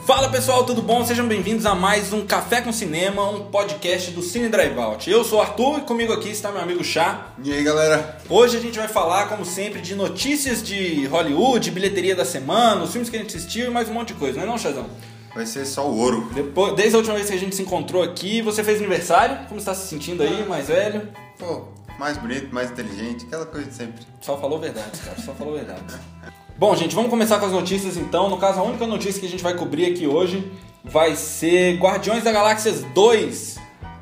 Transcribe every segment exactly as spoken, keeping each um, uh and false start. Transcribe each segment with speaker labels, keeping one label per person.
Speaker 1: Fala pessoal, tudo bom? Sejam bem-vindos a mais um Café com Cinema, um podcast do Cine Drive Out. Eu sou o Arthur e comigo aqui está meu amigo Chá.
Speaker 2: E aí galera?
Speaker 1: Hoje a gente vai falar, como sempre, de notícias de Hollywood, bilheteria da semana, os filmes que a gente assistiu e mais um monte de coisa, não é não, Chazão?
Speaker 2: Vai ser só o ouro.
Speaker 1: Depois, desde a última vez que a gente se encontrou aqui, você fez aniversário, como está se sentindo aí, mais velho?
Speaker 2: Pô, mais bonito, mais inteligente, aquela coisa de sempre.
Speaker 1: Só falou verdade, cara, só falou verdade. Bom, gente, vamos começar com as notícias então. No caso, a única notícia que a gente vai cobrir aqui hoje vai ser Guardiões da Galáxia dois.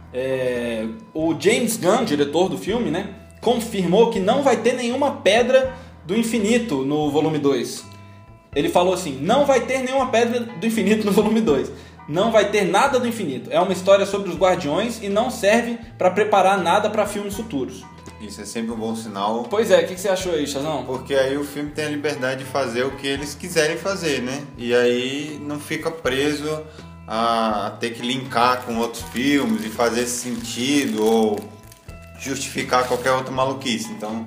Speaker 1: É, o James Gunn, diretor do filme, né, confirmou que não vai ter nenhuma pedra do infinito no volume dois. Ele falou assim, não vai ter nenhuma pedra do infinito no volume dois. Não vai ter nada do infinito. É uma história sobre os Guardiões e não serve para preparar nada para filmes futuros.
Speaker 2: Isso é sempre um bom sinal.
Speaker 1: Pois é, o que você achou aí, Chazão?
Speaker 2: Porque aí o filme tem a liberdade de fazer o que eles quiserem fazer, né? E aí não fica preso a ter que linkar com outros filmes e fazer sentido ou justificar qualquer outra maluquice. Então,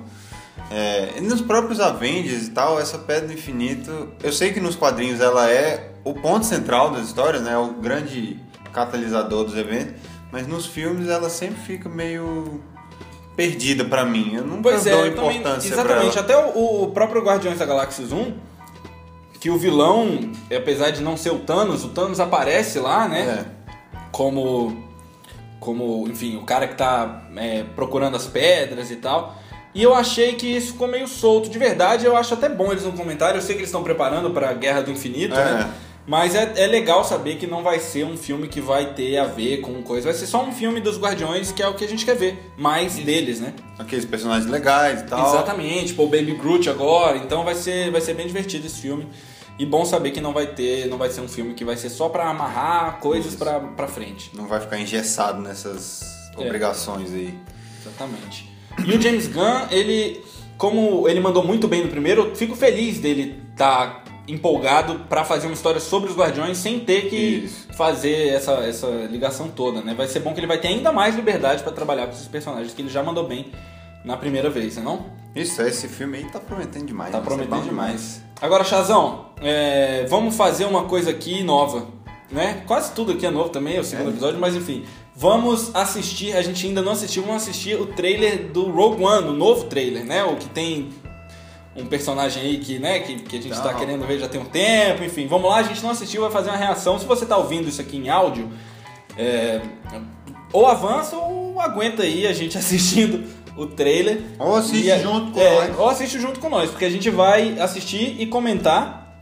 Speaker 2: é, nos próprios Avengers e tal, essa Pedra do Infinito, eu sei que nos quadrinhos ela é o ponto central das histórias, né? O grande catalisador dos eventos, mas nos filmes ela sempre fica meio perdida pra mim, eu nunca
Speaker 1: pois
Speaker 2: dou
Speaker 1: é,
Speaker 2: importância
Speaker 1: também, exatamente,
Speaker 2: pra ela.
Speaker 1: Até o, o próprio Guardiões da Galáxia um, que o vilão, apesar de não ser o Thanos, o Thanos aparece lá, né, é. como, como, enfim, o cara que tá é, procurando as pedras e tal, e eu achei que isso ficou meio solto, de verdade, eu acho até bom eles no comentário, eu sei que eles estão preparando pra Guerra do Infinito, é. né, mas é, é legal saber que não vai ser um filme que vai ter a ver com coisa. Vai ser só um filme dos Guardiões, que é o que a gente quer ver. Mais Isso. deles, né?
Speaker 2: Aqueles personagens legais e tal.
Speaker 1: Exatamente. Tipo, o Baby Groot agora. Então vai ser, vai ser bem divertido esse filme. E bom saber que não vai ter, não vai ser um filme que vai ser só pra amarrar coisas pra, pra frente.
Speaker 2: Não vai ficar engessado nessas é. obrigações aí.
Speaker 1: Exatamente. E o James Gunn, ele... Como ele mandou muito bem no primeiro, eu fico feliz dele estar... Tá empolgado pra fazer uma história sobre os Guardiões sem ter que Isso. fazer essa, essa ligação toda, né? Vai ser bom que ele vai ter ainda mais liberdade pra trabalhar com esses personagens que ele já mandou bem na primeira vez, né não?
Speaker 2: Isso, esse filme aí tá prometendo demais.
Speaker 1: Tá prometendo demais. Agora, Chazão, é, vamos fazer uma coisa aqui nova, né? Quase tudo aqui é novo também, é o segundo é. episódio, mas enfim. Vamos assistir, a gente ainda não assistiu, vamos assistir o trailer do Rogue One, o novo trailer, né? O que tem... um personagem aí que, né, que, que a gente está querendo ver já tem um tempo, enfim, vamos lá, a gente não assistiu, vai fazer uma reação. Se você está ouvindo isso aqui em áudio, é, ou avança ou aguenta aí a gente assistindo o trailer.
Speaker 2: Ou assiste
Speaker 1: e,
Speaker 2: junto com
Speaker 1: é,
Speaker 2: nós.
Speaker 1: Ou assiste junto com nós, porque a gente vai assistir e comentar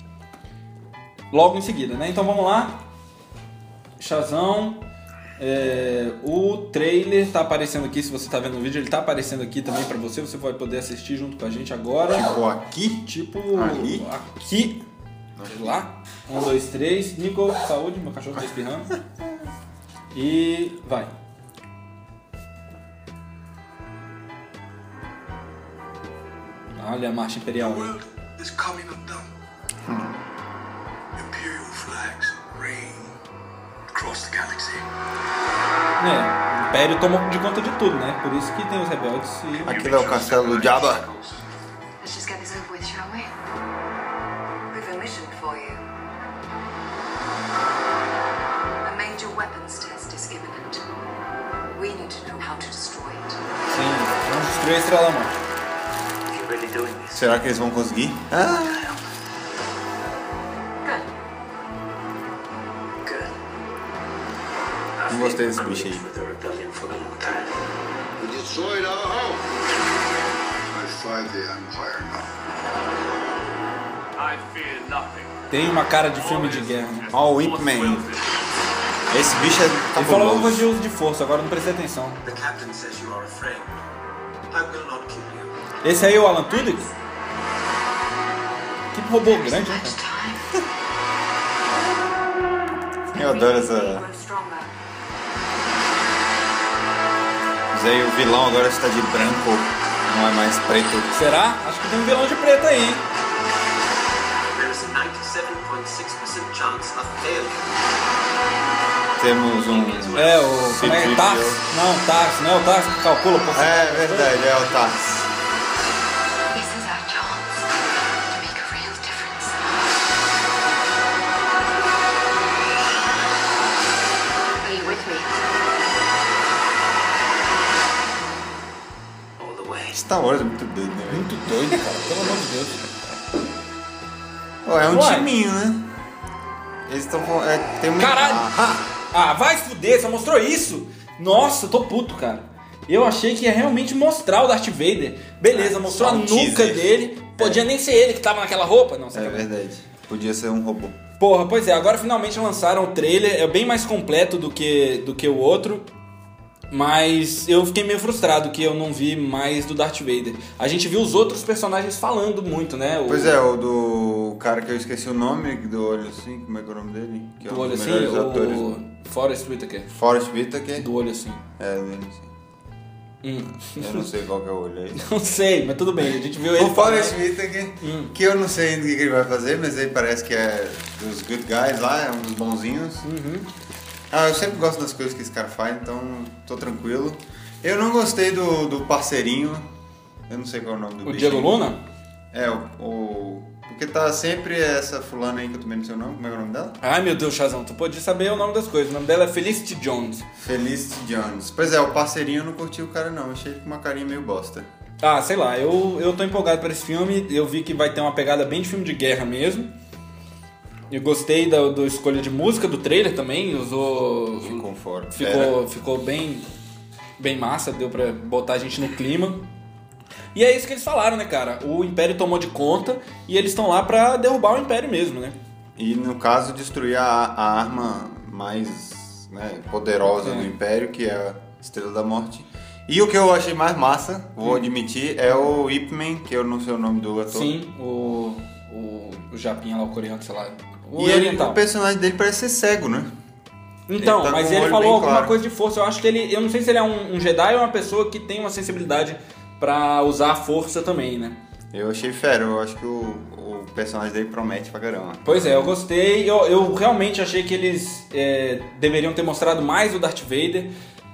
Speaker 1: logo em seguida, né? Então vamos lá, Chazão. É, o trailer tá aparecendo aqui, se você tá vendo o vídeo, ele tá aparecendo aqui também pra você, você vai poder assistir junto com a gente agora.
Speaker 2: Tipo aqui?
Speaker 1: Tipo
Speaker 2: ali?
Speaker 1: Aqui. Vamos lá. Um, dois, três. Nico, saúde, meu cachorro tá espirrando. E vai. Olha a marcha imperial.
Speaker 2: Hum.
Speaker 1: É, o Império tomou de conta de tudo, né? Por isso que tem os rebeldes e...
Speaker 2: Aquilo é o castelo do diabo.
Speaker 3: Let's just get this over with, shall we? We've a mission for you. A major weapons test is imminent. We need to know how to destroy it.
Speaker 1: Sim, vamos destruir a Estrela Morte.
Speaker 3: You're really doing this?
Speaker 2: Será que eles vão conseguir? Ah! Não gostei desse bicho aí.
Speaker 1: Tem uma cara de filme de guerra, né?
Speaker 2: Ó, o Ip Man. Esse bicho é cabuloso.
Speaker 1: Ele falou algo de uso de força, agora não prestei atenção. Esse aí é o Alan Tudyk? Que robô grande, né, cara?
Speaker 2: Eu adoro essa... Mas aí o vilão agora está de branco, não é mais preto.
Speaker 1: Será? Acho que tem um vilão de preto aí, hein?
Speaker 2: Temos um...
Speaker 1: É, o... Como é? Tars? Não, Tars. Não é o Tars que calcula por...
Speaker 2: É verdade, é o Tars. Star Wars é muito doido, né? velho?
Speaker 1: Muito doido, cara. Pelo amor de Deus.
Speaker 2: Pô, é um
Speaker 1: Uai.
Speaker 2: timinho, né? Eles estão com... É, tem um...
Speaker 1: Caralho!
Speaker 2: Ah,
Speaker 1: Ah, vai se fuder, só mostrou isso? Nossa, eu tô puto, cara. Eu achei que ia realmente mostrar o Darth Vader. Beleza,
Speaker 2: Ah,
Speaker 1: mostrou a
Speaker 2: só um
Speaker 1: nuca
Speaker 2: teaser.
Speaker 1: dele. Podia nem ser ele que tava naquela roupa. Não,
Speaker 2: é
Speaker 1: sacanagem.
Speaker 2: verdade. Podia ser um robô.
Speaker 1: Porra, pois é, agora finalmente lançaram o trailer. É bem mais completo do que, do que o outro. Mas eu fiquei meio frustrado que eu não vi mais do Darth Vader. A gente viu os outros personagens falando muito, né? O,
Speaker 2: Pois é, o do cara que eu esqueci o nome, do olho assim, como é que é o nome dele? Que é
Speaker 1: do
Speaker 2: um
Speaker 1: olho
Speaker 2: dos
Speaker 1: assim,
Speaker 2: melhores atores.
Speaker 1: o Forrest Whitaker.
Speaker 2: Forrest Whitaker.
Speaker 1: Do olho assim.
Speaker 2: É, dele assim.
Speaker 1: Hum.
Speaker 2: Eu não sei qual que é o olho aí.
Speaker 1: Não sei, mas tudo bem, a gente viu ele
Speaker 2: O Forrest
Speaker 1: falando.
Speaker 2: Whitaker,
Speaker 1: Hum.
Speaker 2: que eu não sei ainda o que que ele vai fazer, mas ele parece que é dos good guys lá, é um dos bonzinhos.
Speaker 1: Uhum.
Speaker 2: Ah, eu sempre gosto das coisas que esse cara faz, então tô tranquilo. Eu não gostei do, do parceirinho, eu não sei qual é o nome do
Speaker 1: O
Speaker 2: bicho.
Speaker 1: Diego Luna?
Speaker 2: É, o, o... Porque tá sempre essa fulana aí que eu também não sei o nome, como é que é o nome dela?
Speaker 1: Ai meu Deus, Chazão, tu podia saber o nome das coisas. O nome dela é Felicity Jones.
Speaker 2: Felicity Jones. Pois é, o parceirinho eu não curti o cara não, achei ele com uma carinha meio bosta.
Speaker 1: Ah, sei lá, eu, eu tô empolgado pra esse filme. Eu vi que vai ter uma pegada bem de filme de guerra mesmo. Eu gostei da, da escolha de música do trailer também. Usou.
Speaker 2: Ficou fora.
Speaker 1: Ficou, ficou bem, bem massa, deu pra botar a gente no clima. E é isso que eles falaram, né, cara? O Império tomou de conta e eles estão lá pra derrubar o Império mesmo, né?
Speaker 2: E no caso, destruir a, a arma mais né, poderosa
Speaker 1: É.
Speaker 2: do Império, que é a Estrela da Morte. E o que eu achei mais massa, vou admitir, é o Ip Man, que eu não sei o nome do ator.
Speaker 1: Sim, o, o, o Japinha lá, o coreano, sei lá. O
Speaker 2: E ele,
Speaker 1: oriental.
Speaker 2: o personagem dele parece ser cego, né?
Speaker 1: Então,
Speaker 2: Ele tá
Speaker 1: mas
Speaker 2: com o
Speaker 1: ele
Speaker 2: olho
Speaker 1: falou
Speaker 2: bem
Speaker 1: alguma
Speaker 2: claro.
Speaker 1: coisa de força. Eu acho que ele. Eu não sei se ele é um, um Jedi ou uma pessoa que tem uma sensibilidade pra usar a força também, né?
Speaker 2: Eu achei fera, eu acho que o, o personagem dele promete pra caramba.
Speaker 1: Pois é, eu gostei. Eu, eu realmente achei que eles é, deveriam ter mostrado mais o Darth Vader.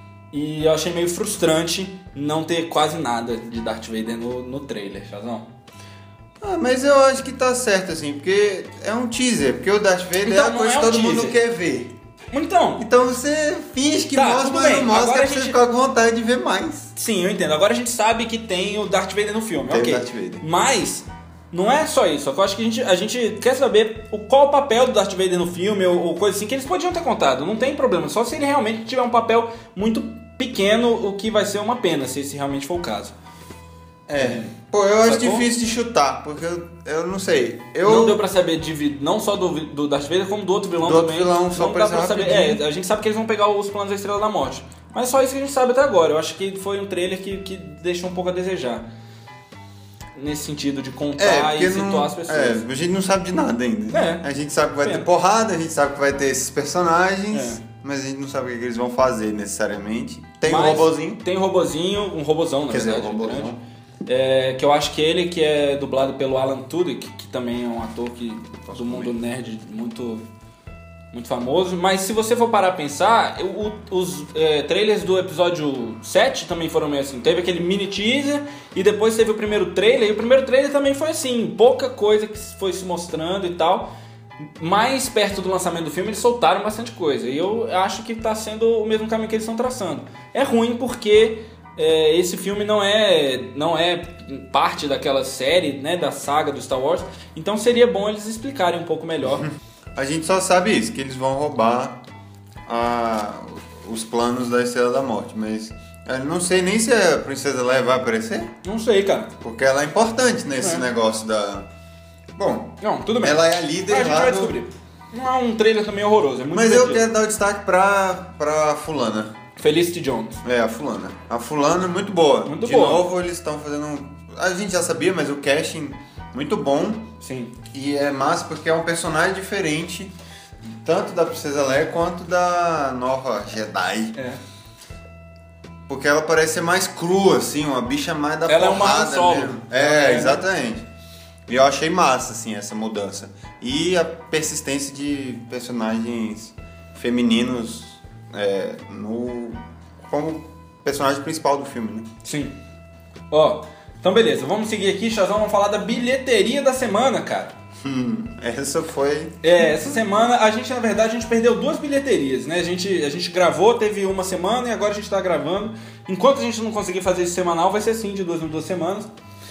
Speaker 1: E eu achei meio frustrante não ter quase nada de Darth Vader no, no trailer, Chazão.
Speaker 2: Ah, mas eu acho que tá certo, assim, porque é um teaser, porque o Darth Vader
Speaker 1: Então,
Speaker 2: é a
Speaker 1: não
Speaker 2: coisa
Speaker 1: é um
Speaker 2: que todo mundo
Speaker 1: teaser.
Speaker 2: quer ver.
Speaker 1: Então,
Speaker 2: Então você finge que
Speaker 1: Tá,
Speaker 2: mostra,
Speaker 1: tudo
Speaker 2: mas
Speaker 1: bem.
Speaker 2: não mostra,
Speaker 1: Agora
Speaker 2: que é
Speaker 1: a
Speaker 2: pra você
Speaker 1: gente-
Speaker 2: ficar com vontade de ver mais.
Speaker 1: sim, eu entendo. Agora a gente sabe que tem o Darth Vader no filme,
Speaker 2: Tem o
Speaker 1: ok.
Speaker 2: Darth Vader.
Speaker 1: Mas não é só isso. Eu acho que a gente, a gente quer saber o, qual o papel do Darth Vader no filme ou, ou coisa assim que eles podiam ter contado. Não tem problema. Só se ele realmente tiver um papel muito pequeno, o que vai ser uma pena, se esse realmente for o caso.
Speaker 2: É. Pô, eu acho
Speaker 1: Sacou?
Speaker 2: difícil de chutar, porque eu, eu não sei. Eu,
Speaker 1: Não deu pra saber de, vi- não só do, vi- do Darth Vader, como do outro vilão
Speaker 2: Do outro
Speaker 1: também.
Speaker 2: vilão, só
Speaker 1: não dá
Speaker 2: apareceu
Speaker 1: pra saber.
Speaker 2: rapidinho.
Speaker 1: É, a gente sabe que eles vão pegar os planos da Estrela da Morte. Mas é só isso que a gente sabe até agora. Eu acho que foi um trailer que, que deixou um pouco a desejar. Nesse sentido de contar
Speaker 2: É,
Speaker 1: e
Speaker 2: porque
Speaker 1: situar
Speaker 2: não,
Speaker 1: as pessoas.
Speaker 2: é, a gente não sabe de nada ainda.
Speaker 1: É.
Speaker 2: A gente sabe que vai
Speaker 1: Pena.
Speaker 2: ter porrada, a gente sabe que vai ter esses personagens,
Speaker 1: É.
Speaker 2: mas a gente não sabe o que que eles vão fazer necessariamente. Tem
Speaker 1: Mas
Speaker 2: um robozinho.
Speaker 1: Tem um robozinho, um robozão, na
Speaker 2: Quer dizer,
Speaker 1: verdade.
Speaker 2: um robozão.
Speaker 1: grande. É, que eu acho que ele que é dublado pelo Alan Tudyk, que também é um ator que, do mundo nerd muito, muito famoso. Mas se você for parar a pensar, o- os é, trailers do episódio sete também foram meio assim. Teve aquele mini teaser e depois teve o primeiro trailer. E o primeiro trailer também foi assim, pouca coisa que foi se mostrando e tal. Mais perto do lançamento do filme eles soltaram bastante coisa. E eu acho que está sendo o mesmo caminho que eles estão traçando. É ruim porque é, esse filme não é, não é parte daquela série, né, da saga do Star Wars. Então seria bom eles explicarem um pouco melhor.
Speaker 2: A gente só sabe isso, que eles vão roubar a- os planos da Estrela da Morte, mas eu não sei nem se a Princesa Leia vai aparecer,
Speaker 1: Não sei, cara.
Speaker 2: porque ela é importante nesse
Speaker 1: É.
Speaker 2: negócio da... Bom,
Speaker 1: Não, tudo bem.
Speaker 2: ela é a líder
Speaker 1: a gente
Speaker 2: lá
Speaker 1: vai
Speaker 2: do...
Speaker 1: descobrir. Não é um trailer também horroroso, é muito
Speaker 2: Mas eu
Speaker 1: divertido.
Speaker 2: quero dar o destaque pra, pra fulana.
Speaker 1: Felicity Jones.
Speaker 2: É, a fulana. A fulana é muito boa.
Speaker 1: Muito
Speaker 2: De
Speaker 1: boa.
Speaker 2: novo, eles estão fazendo um... A gente já sabia, mas o casting muito bom.
Speaker 1: Sim.
Speaker 2: E é massa porque é um personagem diferente, tanto da Princesa Leia quanto da nova Jedi.
Speaker 1: É.
Speaker 2: Porque ela parece ser mais crua, assim, uma bicha mais da
Speaker 1: Ela é uma
Speaker 2: porrada
Speaker 1: Han Solo.
Speaker 2: mesmo. É,
Speaker 1: É.
Speaker 2: exatamente. E eu achei massa, assim, essa mudança. E a persistência de personagens femininos é, no como personagem principal do filme, né?
Speaker 1: Sim. Ó, então beleza, vamos seguir aqui, Chazão, vamos falar da bilheteria da semana, cara.
Speaker 2: Hum, essa foi...
Speaker 1: É, essa semana a gente, na verdade, a gente perdeu duas bilheterias, né? A gente, a gente gravou, teve uma semana e agora a gente tá gravando. Enquanto a gente não conseguir fazer esse semanal, vai ser sim, de duas em duas semanas.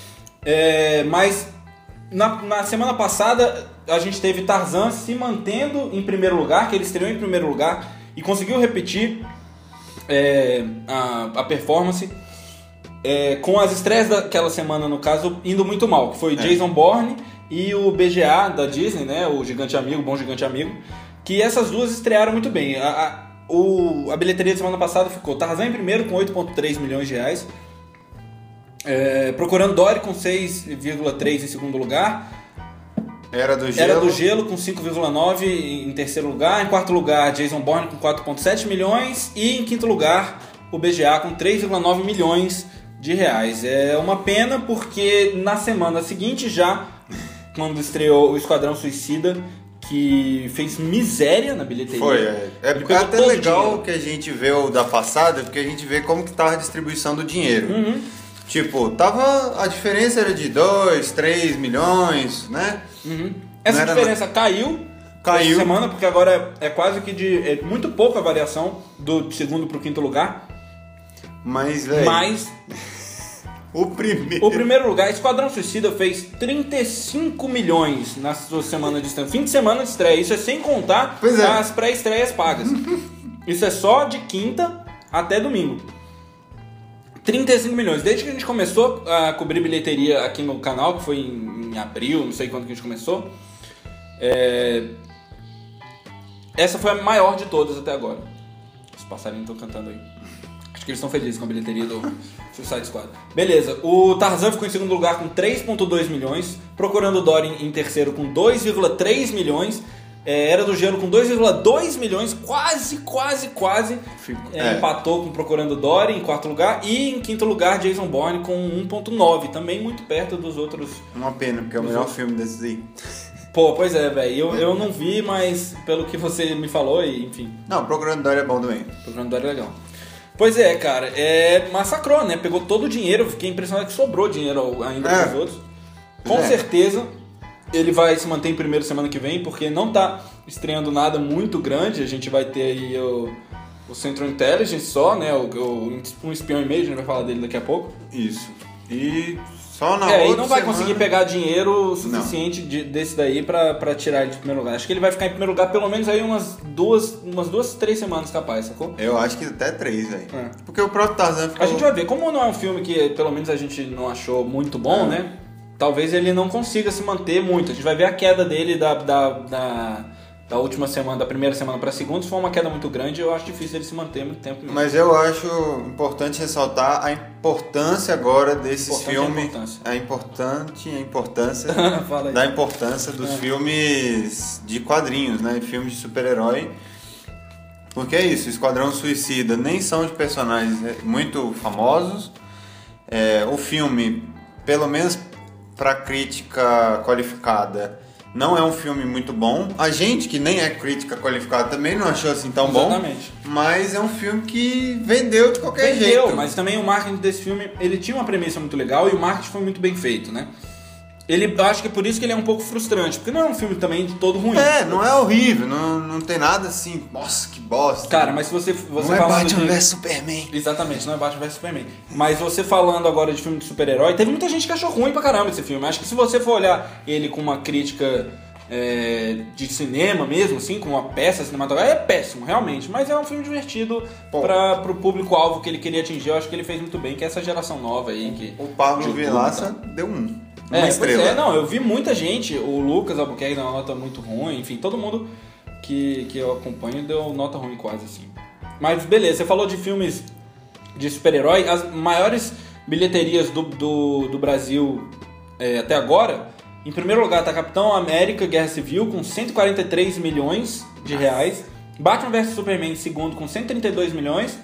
Speaker 1: É, mas na, na semana passada a gente teve Tarzan se mantendo em primeiro lugar, que ele estreou em primeiro lugar e conseguiu repetir é, a, a performance é, com as estreias daquela semana, no caso, indo muito mal, que foi é. Jason Bourne e o B G A da Disney, né, o Gigante Amigo, Bom Gigante Amigo, que essas duas estrearam muito bem. A, a, o, a bilheteria da semana passada ficou Tarzan em primeiro com oito vírgula três milhões de reais, é, Procurando Dory com seis vírgula três em segundo lugar,
Speaker 2: Era do Gelo,
Speaker 1: Era do Gelo com cinco vírgula nove em terceiro lugar, em quarto lugar Jason Bourne com quatro vírgula sete milhões e em quinto lugar o B G A com três vírgula nove milhões de reais. É uma pena porque na semana seguinte já, quando estreou o Esquadrão Suicida, que fez miséria na bilheteria.
Speaker 2: Foi, é, é até legal que a gente vê o da passada, porque a gente vê como que tava a distribuição do dinheiro.
Speaker 1: Uhum.
Speaker 2: Tipo, tava, a diferença era de dois, três milhões, né?
Speaker 1: Uhum. Essa diferença na... caiu,
Speaker 2: caiu
Speaker 1: essa semana, porque agora é, é quase que de... É muito pouco a variação do segundo pro quinto lugar.
Speaker 2: Mas, velho...
Speaker 1: Mas...
Speaker 2: O primeiro...
Speaker 1: O primeiro lugar, Esquadrão Suicida, fez trinta e cinco milhões na sua semana de estreia. Fim de semana de estreia. Isso é sem contar
Speaker 2: é.
Speaker 1: as pré-estreias pagas. Isso é só de quinta até domingo. trinta e cinco milhões. Desde que a gente começou a cobrir bilheteria aqui no canal, que foi em, em abril, não sei quando que a gente começou, é... essa foi a maior de todas até agora. Os passarinhos estão cantando aí. Acho que eles estão felizes com a bilheteria do Suicide Squad. Beleza, o Tarzan ficou em segundo lugar com três vírgula dois milhões, Procurando Dory em terceiro com dois vírgula três milhões, é, Era do Gelo com dois vírgula dois milhões, quase, quase, quase é, é. empatou com Procurando Dory em quarto lugar, e em quinto lugar Jason Bourne com um vírgula nove, também muito perto dos outros.
Speaker 2: Uma pena, porque é o melhor outros. filme desses aí.
Speaker 1: Pô, pois é, velho, eu, eu não vi, mas pelo que você me falou, e enfim.
Speaker 2: Não, Procurando Dory é bom também.
Speaker 1: Procurando Dory é legal. Pois é, cara, é, massacrou, né? Pegou todo o dinheiro, eu fiquei impressionado que sobrou dinheiro ainda
Speaker 2: é.
Speaker 1: para os outros. Com é. certeza ele vai se manter em primeiro semana que vem, porque não tá estreando nada muito grande. A gente vai ter aí o, o Central Intelligence só, né? O, o, um espião e meio, a gente vai falar dele daqui a pouco.
Speaker 2: Isso. E só na
Speaker 1: É,
Speaker 2: outra
Speaker 1: e não vai
Speaker 2: semana...
Speaker 1: conseguir pegar dinheiro suficiente de, desse daí pra, pra tirar ele de primeiro lugar. Acho que ele vai ficar em primeiro lugar pelo menos aí umas duas, umas duas, três semanas capaz, sacou?
Speaker 2: Eu acho que até três, velho.
Speaker 1: É.
Speaker 2: Porque o próprio Tarzan ficou...
Speaker 1: A gente vai ver. Como não é um filme que pelo menos a gente não achou muito bom, é. né? Talvez ele não consiga se manter muito. A gente vai ver a queda dele da, da, da, da última semana, da primeira semana pra segunda. Se for uma queda muito grande, eu acho difícil ele se manter muito tempo mesmo.
Speaker 2: Mas eu acho importante ressaltar a importância agora desses
Speaker 1: importante
Speaker 2: filmes.
Speaker 1: A importância.
Speaker 2: A importante a importância
Speaker 1: Fala aí.
Speaker 2: da importância dos
Speaker 1: é.
Speaker 2: filmes de quadrinhos, né? Filmes de super-herói. Porque é isso, Esquadrão Suicida nem são de personagens muito famosos. É, o filme, pelo menos para crítica qualificada, não é um filme muito bom. A gente, que nem é crítica qualificada, também não achou assim tão bom.
Speaker 1: Exatamente.
Speaker 2: Mas é um filme que vendeu de qualquer
Speaker 1: vendeu,
Speaker 2: jeito.
Speaker 1: Mas também o marketing desse filme, ele tinha uma premissa muito legal e o marketing foi muito bem feito, né? Ele, eu acho que é por isso que ele é um pouco frustrante, porque não é um filme também de todo ruim.
Speaker 2: É, não é horrível, não, não tem nada assim, nossa, que bosta.
Speaker 1: Cara, mas se você, você
Speaker 2: não é
Speaker 1: falando
Speaker 2: Batman
Speaker 1: de...
Speaker 2: versus Superman.
Speaker 1: Exatamente, não é Batman versus Superman. Mas você falando agora de filme de super-herói, teve muita gente que achou ruim pra caramba esse filme. Acho que se você for olhar ele com uma crítica é, de cinema mesmo, assim, com uma peça cinematográfica, é péssimo, realmente. Mas é um filme divertido pra, pro público-alvo que ele queria atingir. Eu acho que ele fez muito bem, que é essa geração nova aí. Que
Speaker 2: o Pablo Vilaça deu um. Uma
Speaker 1: é,
Speaker 2: estrela.
Speaker 1: Pois é, não, eu vi muita gente, o Lucas Albuquerque deu uma nota muito ruim, enfim, todo mundo que, que eu acompanho deu nota ruim quase assim. Mas beleza, você falou de filmes de super-herói, as maiores bilheterias do, do, do Brasil é, até agora, em primeiro lugar tá Capitão América Guerra Civil com cento e quarenta e três milhões de reais, Batman versus Superman em segundo com cento e trinta e dois milhões,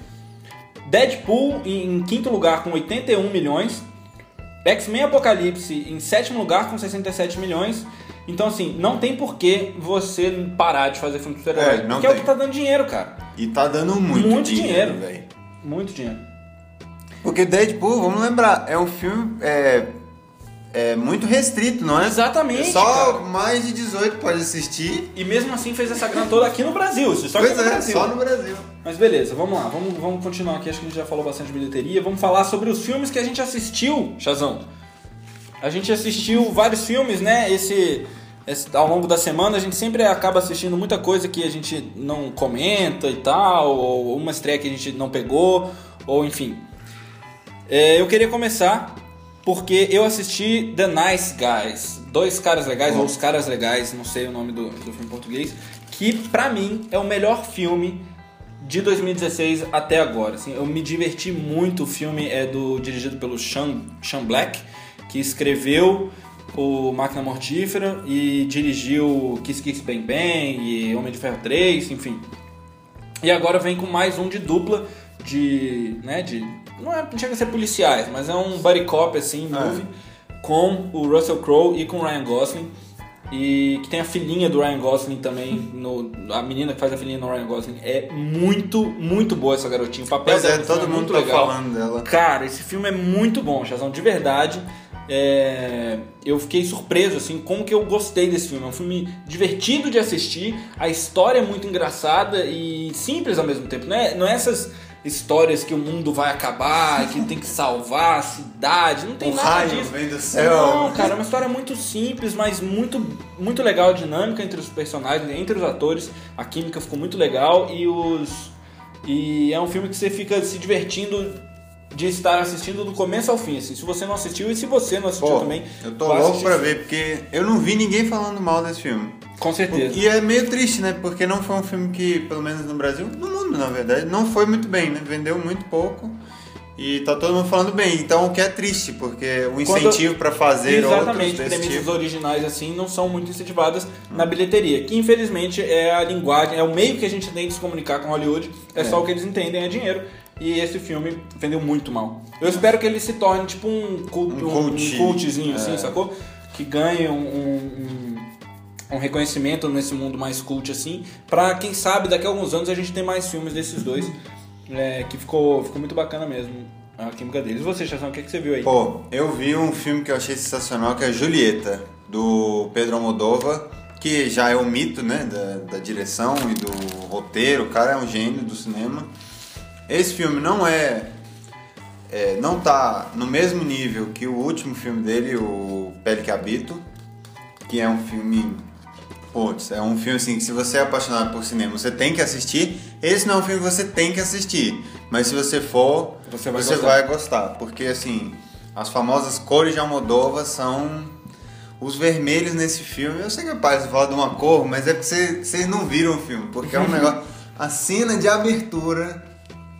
Speaker 1: Deadpool em, em quinto lugar com oitenta e um milhões, X-Men Apocalipse em sétimo lugar com sessenta e sete milhões. Então, assim, não tem por que você parar de fazer filme de super-herói.
Speaker 2: É, não
Speaker 1: porque
Speaker 2: tem.
Speaker 1: é o que tá dando dinheiro, cara.
Speaker 2: E tá dando muito,
Speaker 1: muito
Speaker 2: dinheiro,
Speaker 1: dinheiro,
Speaker 2: velho.
Speaker 1: Muito dinheiro.
Speaker 2: Porque Deadpool, vamos lembrar, é um filme... É, é muito restrito, não é?
Speaker 1: Exatamente,
Speaker 2: é só
Speaker 1: cara.
Speaker 2: mais de dezoito pode assistir.
Speaker 1: E mesmo assim fez essa grana toda aqui no Brasil. Isso só
Speaker 2: pois
Speaker 1: aqui no
Speaker 2: é,
Speaker 1: Brasil.
Speaker 2: só no Brasil.
Speaker 1: Mas beleza, vamos lá. Vamos, vamos continuar aqui. Acho que a gente já falou bastante de bilheteria. Vamos falar sobre os filmes que a gente assistiu, Chazão. A gente assistiu vários filmes, né? Esse, esse, ao longo da semana a gente sempre acaba assistindo muita coisa que a gente não comenta e tal, ou uma estreia que a gente não pegou, ou enfim. É, eu queria começar porque eu assisti The Nice Guys, Dois Caras Legais, oh. ou Os Caras Legais, não sei o nome do, do filme em português, que pra mim é o melhor filme de dois mil e dezesseis até agora. Assim, eu me diverti muito. O filme é do, dirigido pelo Sean, Sean Black, que escreveu o Máquina Mortífera e dirigiu Kiss Kiss Bang Bang e Homem de Ferro três, enfim. E agora vem com mais um de dupla de, né, de não, é, não chega a ser policiais, mas é um buddy cop assim, movie, é. com o Russell Crowe e com o Ryan Gosling. E que tem a filhinha do Ryan Gosling também, no, a menina que faz a filhinha do Ryan Gosling. É muito, muito boa essa garotinha. O papel
Speaker 2: pois
Speaker 1: dela
Speaker 2: é, todo
Speaker 1: é
Speaker 2: mundo
Speaker 1: muito
Speaker 2: tá
Speaker 1: legal.
Speaker 2: falando dela.
Speaker 1: Cara, esse filme é muito bom, Chazão, de verdade. É, eu fiquei surpreso, assim, como que eu gostei desse filme. É um filme divertido de assistir, a história é muito engraçada e simples ao mesmo tempo. Não é, não é essas histórias que o mundo vai acabar, que tem que salvar a cidade, não tem
Speaker 2: o
Speaker 1: nada
Speaker 2: raio
Speaker 1: disso.
Speaker 2: Vem do céu.
Speaker 1: Não, cara, é uma história muito simples, mas muito, muito legal, dinâmica entre os personagens, entre os atores. A química ficou muito legal e os e é um filme que você fica se divertindo de estar assistindo do começo ao fim, assim. Se você não assistiu e se você não assistiu
Speaker 2: Pô,
Speaker 1: também,
Speaker 2: eu tô louco pra ver, porque eu não vi ninguém falando mal desse filme.
Speaker 1: Com certeza.
Speaker 2: E é meio triste, né? Porque não foi um filme que, pelo menos no Brasil, no mundo na verdade, não foi muito bem, né? Vendeu muito pouco e tá todo mundo falando bem. Então o que é triste, porque o incentivo para fazer
Speaker 1: exatamente,
Speaker 2: outros desse
Speaker 1: premissas
Speaker 2: tipo...
Speaker 1: originais assim não são muito incentivadas hum. na bilheteria, que infelizmente é a linguagem, é o meio que a gente tem de se comunicar com Hollywood, é, é. só o que eles entendem, é dinheiro. E esse filme vendeu muito mal. Eu espero que ele se torne tipo um, cult, um, um, um cultzinho, é. assim, sacou? Que ganhe um, um, um reconhecimento nesse mundo mais cult, assim, pra quem sabe daqui a alguns anos a gente tem mais filmes desses dois, é, que ficou, ficou muito bacana mesmo a química deles. E você, Chazão, o que, que você viu aí?
Speaker 2: Pô, eu vi um filme que eu achei sensacional, que é Julieta, do Pedro Almodóvar, que já é um mito, né, da, da direção e do roteiro. O cara é um gênio do cinema. Esse filme não é, é não tá no mesmo nível que o último filme dele, o Pele que Habito, que é um filme, putz, é um filme assim que se você é apaixonado por cinema, você tem que assistir. Esse não é um filme que você tem que assistir, mas se você for, você vai, você gostar. vai gostar, porque assim, as famosas cores de Almodóvar são os vermelhos nesse filme. Eu sei que é pai você fala de uma cor, mas é porque vocês, vocês não viram o filme, porque é um negócio, a cena de abertura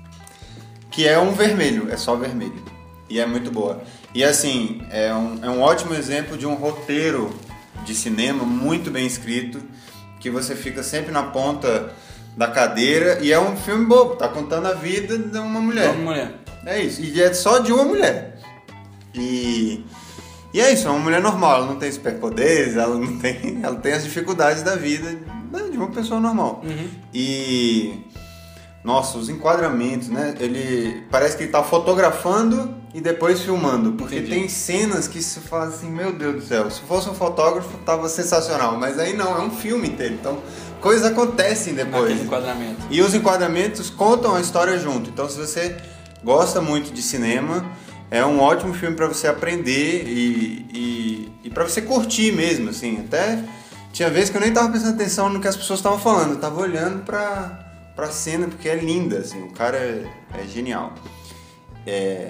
Speaker 2: que é um vermelho, é só vermelho. E é muito boa. E assim, é um, é um ótimo exemplo de um roteiro de cinema muito bem escrito, que você fica sempre na ponta da cadeira, e é um filme bobo, tá contando a vida de uma mulher.
Speaker 1: Uma mulher.
Speaker 2: É isso, e é só de uma mulher. E, e é isso, é uma mulher normal, ela não tem superpoderes, ela não tem, ela tem as dificuldades da vida de uma pessoa normal.
Speaker 1: Uhum.
Speaker 2: E... Nossa, os enquadramentos, né? Ele parece que ele tá fotografando e depois filmando, porque Entendi. Tem cenas que se fala assim, meu Deus do céu, se fosse um fotógrafo tava sensacional, mas aí não, é um filme inteiro, então coisas acontecem depois.
Speaker 1: Naquele enquadramento.
Speaker 2: E os enquadramentos contam a história junto, então se você gosta muito de cinema, é um ótimo filme para você aprender e, e, e para você curtir mesmo, assim, até tinha vezes que eu nem tava prestando atenção no que as pessoas estavam falando, eu tava olhando pra... pra cena, porque é linda, assim, o cara é, é genial. É,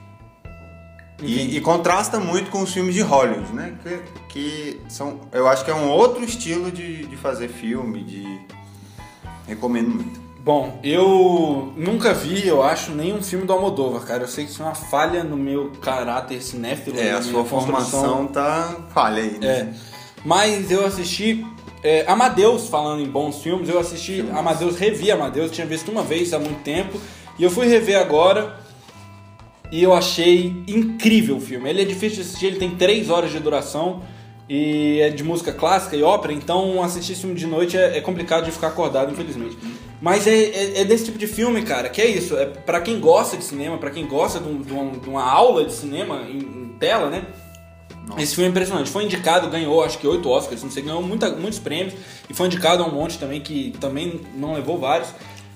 Speaker 2: e, e contrasta muito com os filmes de Hollywood, né? Que, que são, eu acho que é um outro estilo de, de fazer filme, de... Recomendo muito.
Speaker 1: Bom, eu nunca vi, eu acho, nenhum filme do Almodóvar, cara. Eu sei que isso é uma falha no meu caráter cinéfilo.
Speaker 2: É, a sua formação tá falha aí, né?
Speaker 1: É, mas eu assisti... É, Amadeus, falando em bons filmes, eu assisti filmes. Amadeus, revi Amadeus, tinha visto uma vez há muito tempo, e eu fui rever agora, e eu achei incrível o filme. Ele é difícil de assistir, ele tem três horas de duração, e é de música clássica e ópera, então assistir esse filme de noite é, é complicado de ficar acordado, infelizmente. Mas é, é, é desse tipo de filme, cara, que é isso, é pra quem gosta de cinema, pra quem gosta de, um, de, uma, de uma aula de cinema em, em tela, né?
Speaker 2: Nossa.
Speaker 1: Esse filme é impressionante. Foi indicado, ganhou acho que oito Oscars, não sei, ganhou muita, muitos prêmios. E foi indicado a um monte também, que também não levou vários.